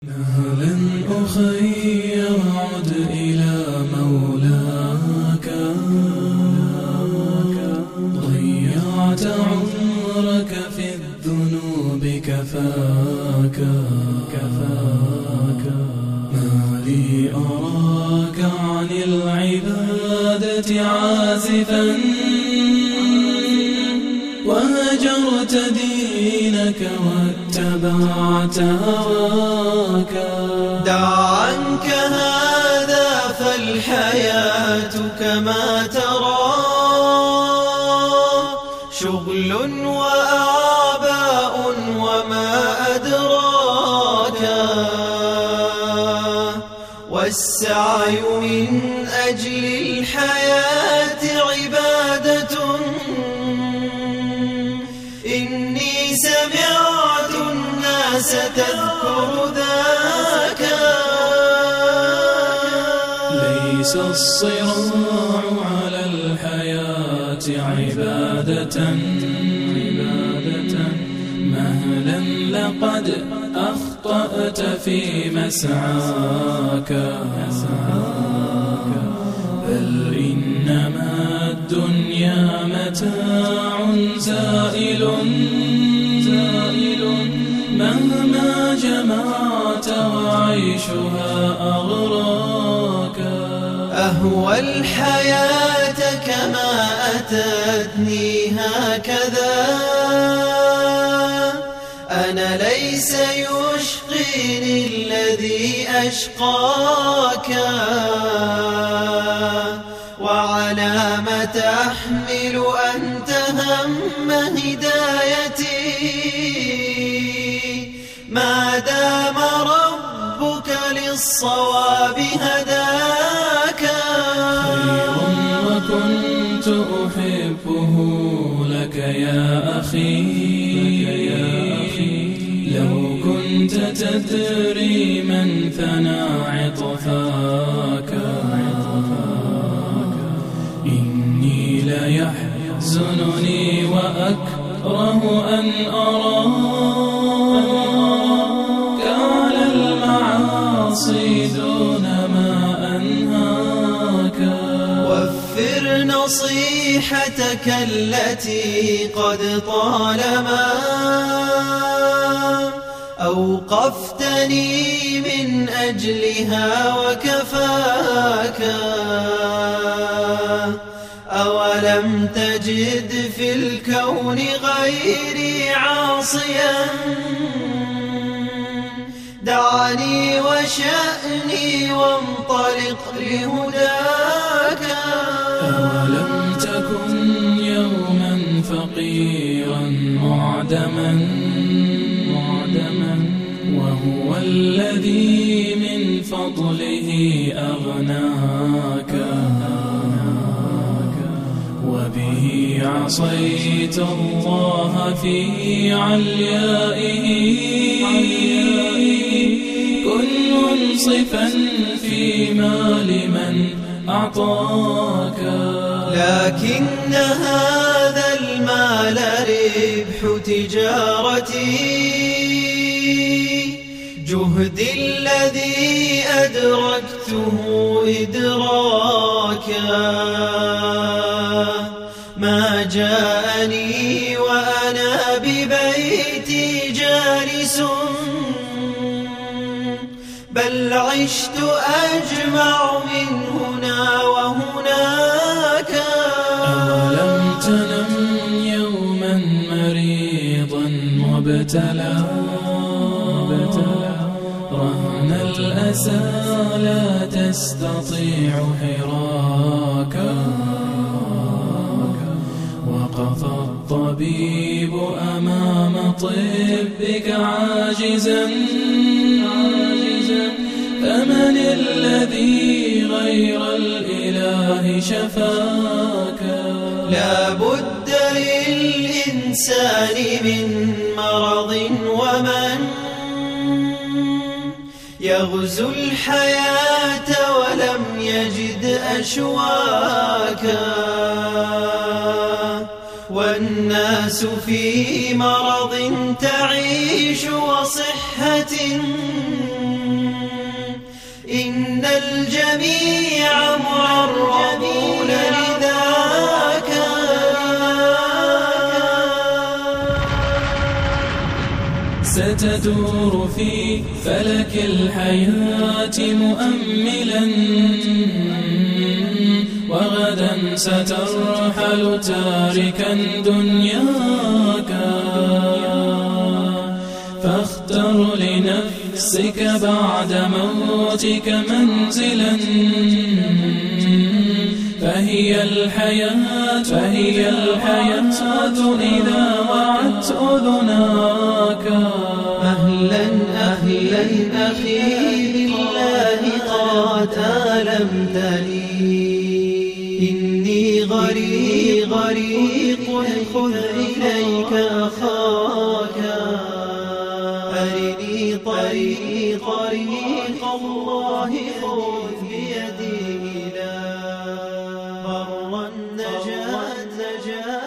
مهلا أخي عد إلى مولاك، ضيعت عمرك في الذنوب كفاك. ما لي أراك عن العبادة عازفا، وهجرت دينك واتبعت هواك. دع عنك هذا فالحياة كما ترى شغل وأعباء وما أدراك، والسعي من أجل الحياة عبادة. إني سمعت الناس تذكر ذاك. ليس الصراع على الحياة عبادة، مهلا لقد أخطأت في مسعاك. بل إنما الدنيا متاع زائل، مهما جمعت وعيشها أغراك. أهوى الحياة كما أتتني هكذا، أنا ليس يشقيني الذي أشقاك. وعلى ما تحمل أنت هم هدايتي، ما دام ربك للصواب هداك. خير وكنت أحبه لك يا أخي، لو كنت تدري من ثنى عطفاك. إني ليحزنني وأكره أن أراك على المعاصي دون ما أنهاك. وفر نصيحتك التي قد طالما أوقفتني من أجلها وكفاك. أولم تجد في الكون غيري عاصيا، دعني وشأني وانطلق لهداك. أولم تكن يوما فقيرا معدما، وهو الذي من فضله أغناك. وبه عصيت الله في عليائه، كن منصفا فيما لمن أعطاك. لكن هذا المال ربح تجارتي، جهدي الذي أدركته إدراكا. ما جاءني وأنا ببيتي جالس، بل عشت أجمع من هنا وهناك. أولم تنم يوما مريضا مبتلى، رهن الأسى لا تستطيع حراك. وقف الطبيب أمام طبك عاجزا، فمن الذي غير الإله شفاك. لا بد للإنسان من مرض، ومن يغزو الحياة ولم يجد أشواكا. والناس في مرض تعيش وصحة الجميع معرضون لذاك. ستدور في فلك الحياة مؤملا، وغدا سترحل تاركا دنياك. فاختر لنفسك بعد موتك منزلا، فهي الحياة إذا وعت أذناك. أهلا أهلا أخي بالله قد آلمتني، إني غريق خذ إليك أخاك. أرني طريق الله خذ بيدي إلى بر النجاة.